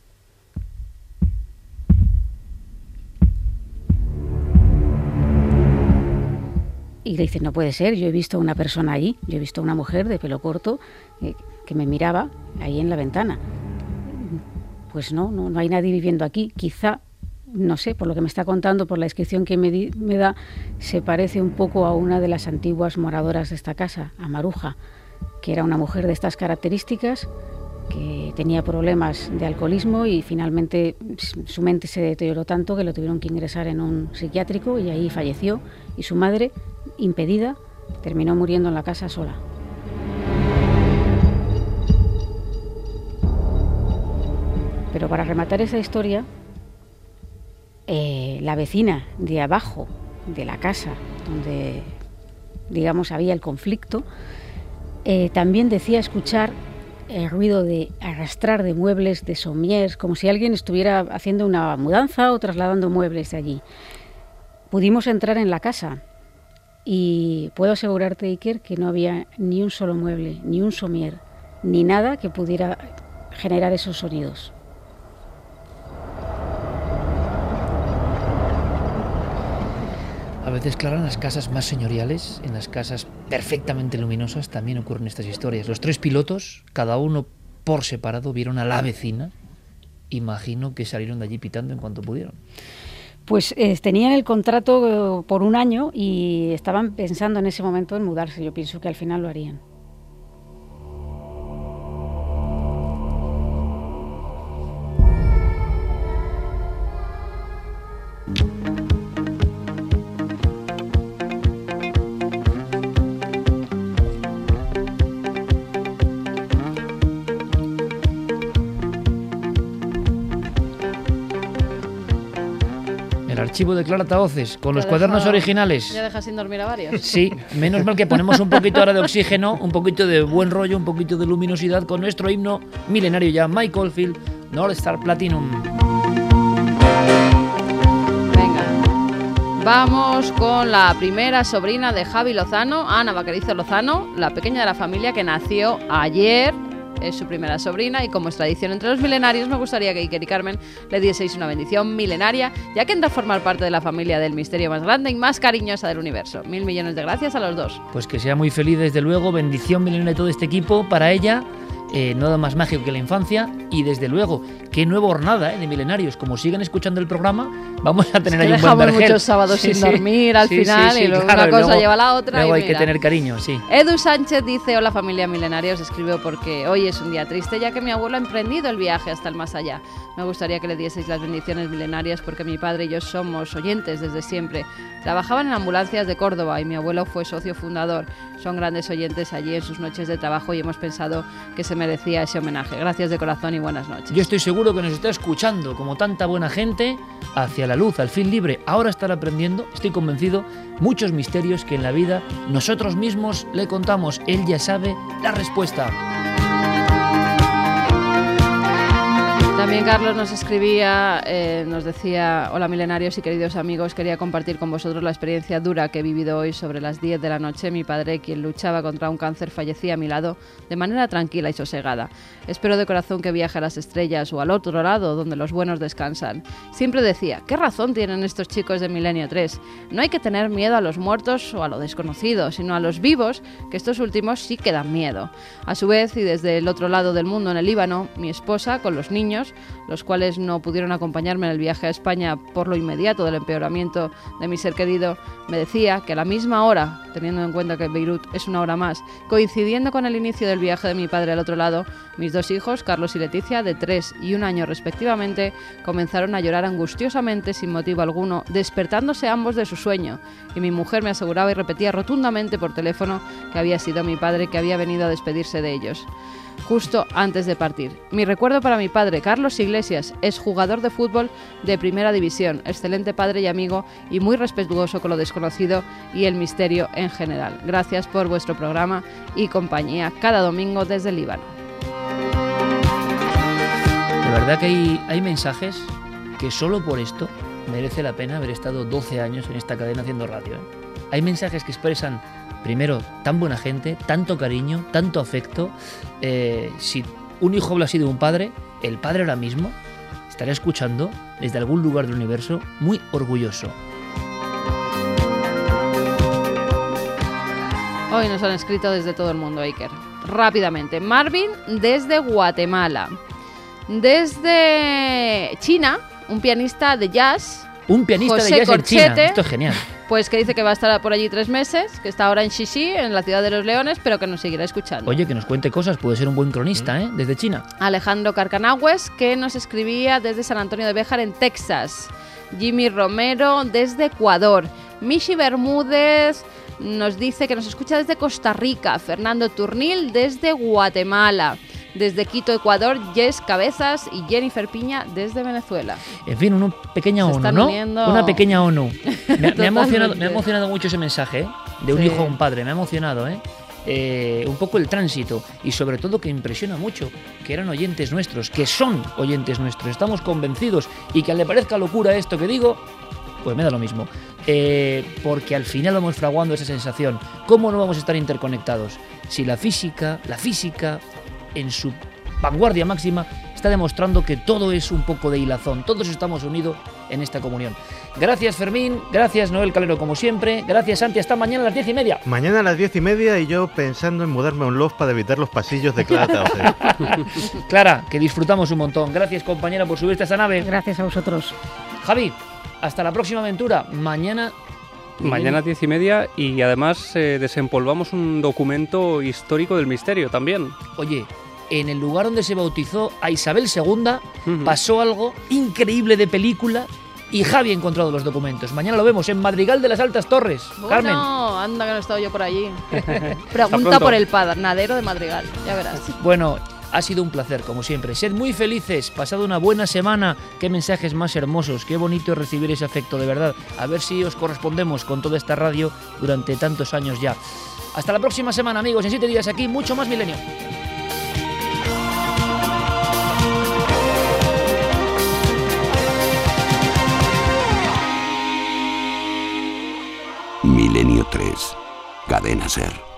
Y le dicen, no puede ser, yo he visto a una persona ahí, yo he visto a una mujer de pelo corto que me miraba ahí en la ventana. Pues no hay nadie viviendo aquí. Quizá, no sé, por lo que me está contando, por la descripción que me da, se parece un poco a una de las antiguas moradoras de esta casa, a Maruja, que era una mujer de estas características, que tenía problemas de alcoholismo y finalmente su mente se deterioró tanto que lo tuvieron que ingresar en un psiquiátrico y ahí falleció, y su madre, impedida, terminó muriendo en la casa sola. Pero para rematar esa historia, la vecina de abajo de la casa donde, digamos, había el conflicto, también decía escuchar el ruido de arrastrar de muebles, de somiers, como si alguien estuviera haciendo una mudanza o trasladando muebles de allí. Pudimos entrar en la casa y puedo asegurarte, Iker, que no había ni un solo mueble, ni un somier, ni nada que pudiera generar esos sonidos. A veces, claro, en las casas más señoriales, en las casas perfectamente luminosas, también ocurren estas historias. Los tres pilotos, cada uno por separado, vieron a la vecina. Imagino que salieron de allí pitando en cuanto pudieron. Pues tenían el contrato por un año y estaban pensando en ese momento en mudarse. Yo pienso que al final lo harían. Archivo de Clara Tahoces, con los cuadernos originales. ¿Ya dejas sin dormir a varios? Sí, menos mal que ponemos un poquito ahora de oxígeno, un poquito de buen rollo, un poquito de luminosidad con nuestro himno milenario ya, Mike Oldfield, North Star Platinum. Venga, vamos con la primera sobrina de Javi Lozano, Ana Vaquerizo Lozano, la pequeña de la familia que nació ayer. Es su primera sobrina y como es tradición entre los milenarios, me gustaría que Iker y Carmen le dieseis una bendición milenaria, ya que entra a formar parte de la familia del misterio más grande y más cariñosa del universo. 1.000 millones de gracias a los dos. Pues que sea muy feliz, desde luego, bendición milenaria de todo este equipo para ella. Nada más mágico que la infancia y desde luego qué nueva hornada de milenarios. Como siguen escuchando el programa, vamos a tener ahí un buen vergel. Muchos sábados sin dormir al final y luego claro, una cosa lleva a la otra. Luego y hay que tener cariño, sí. Edu Sánchez dice: hola familia milenarios, escribo porque hoy es un día triste ya que mi abuelo ha emprendido el viaje hasta el más allá. Me gustaría que le dieseis las bendiciones milenarias porque mi padre y yo somos oyentes desde siempre. Trabajaban en ambulancias de Córdoba y mi abuelo fue socio fundador. Son grandes oyentes allí en sus noches de trabajo y hemos pensado que se merecía ese homenaje. Gracias de corazón y buenas noches. Yo estoy seguro que nos está escuchando, como tanta buena gente, hacia la luz, al fin libre. Ahora estará aprendiendo, estoy convencido, muchos misterios que en la vida nosotros mismos le contamos. Él ya sabe la respuesta. También Carlos nos escribía, nos decía: hola milenarios y queridos amigos, quería compartir con vosotros la experiencia dura que he vivido hoy. Sobre las 10 de la noche, mi padre, quien luchaba contra un cáncer, fallecía a mi lado de manera tranquila y sosegada. Espero de corazón que viaje a las estrellas o al otro lado, donde los buenos descansan. Siempre decía: ¿qué razón tienen estos chicos de Milenio 3? No hay que tener miedo a los muertos o a lo desconocido, sino a los vivos, que estos últimos sí que dan miedo. A su vez, y desde el otro lado del mundo, en el Líbano, mi esposa, con los niños, los cuales no pudieron acompañarme en el viaje a España por lo inmediato del empeoramiento de mi ser querido, me decía que a la misma hora, teniendo en cuenta que Beirut es una hora más, coincidiendo con el inicio del viaje de mi padre al otro lado, mis dos hijos, Carlos y Leticia, de 3 y 1 año respectivamente, comenzaron a llorar angustiosamente sin motivo alguno, despertándose ambos de su sueño, y mi mujer me aseguraba y repetía rotundamente por teléfono que había sido mi padre que había venido a despedirse de ellos justo antes de partir. Mi recuerdo para mi padre, Carlos Iglesias, es jugador de fútbol de primera división, excelente padre y amigo y muy respetuoso con lo desconocido y el misterio en general. Gracias por vuestro programa y compañía cada domingo desde el Líbano. De verdad que hay mensajes que solo por esto merece la pena haber estado 12 años en esta cadena haciendo radio. Hay mensajes que expresan, primero, tan buena gente, tanto cariño, tanto afecto. Si un hijo habla así de un padre, el padre ahora mismo estaría escuchando desde algún lugar del universo muy orgulloso. Hoy nos han escrito desde todo el mundo, Iker. Rápidamente. Marvin desde Guatemala. Desde China, un pianista de jazz. Un pianista José de jazz Corchete, en China. Esto es genial. Pues que dice que va a estar por allí 3 meses, que está ahora en Xixi, en la ciudad de los Leones, pero que nos seguirá escuchando. Oye, que nos cuente cosas, puede ser un buen cronista, desde China. Alejandro Carcanagües, que nos escribía desde San Antonio de Béjar, en Texas. Jimmy Romero, desde Ecuador. Michi Bermúdez nos dice que nos escucha desde Costa Rica. Fernando Turnil, desde Guatemala. Desde Quito, Ecuador, Jess Cabezas y Jennifer Piña desde Venezuela. En fin, una pequeña ONU, ¿no? Uniendo... Una pequeña ONU. Me ha emocionado mucho ese mensaje, de un hijo a un padre. Me ha emocionado, un poco el tránsito y sobre todo que impresiona mucho que eran oyentes nuestros, que son oyentes nuestros. Estamos convencidos y que le parezca locura esto que digo, pues me da lo mismo. Porque al final vamos fraguando esa sensación. ¿Cómo no vamos a estar interconectados? Si la física en su vanguardia máxima está demostrando que todo es un poco de hilazón, todos estamos unidos en esta comunión. Gracias Fermín, gracias Noel Calero como siempre, gracias Santi, hasta mañana a las 10:30. Mañana a las 10:30 y yo pensando en mudarme a un loft para evitar los pasillos de Clara Tauge. Clara, que disfrutamos un montón. Gracias compañera por subirte a esta nave. Gracias a vosotros. Javi, hasta la próxima aventura. Mañana a 10:30 y además desempolvamos un documento histórico del misterio también. Oye, en el lugar donde se bautizó a Isabel II pasó algo increíble de película y Javi ha encontrado los documentos. Mañana lo vemos en Madrigal de las Altas Torres. Bueno, Carmen. Anda que no he estado yo por allí. Pregunta por el panadero de Madrigal, ya verás. Bueno, ha sido un placer, como siempre. Sed muy felices, pasad una buena semana. Qué mensajes más hermosos, qué bonito recibir ese afecto, de verdad. A ver si os correspondemos con toda esta radio durante tantos años ya. Hasta la próxima semana, amigos. En 7 días aquí, mucho más Milenio. Milenio 3, Cadena SER.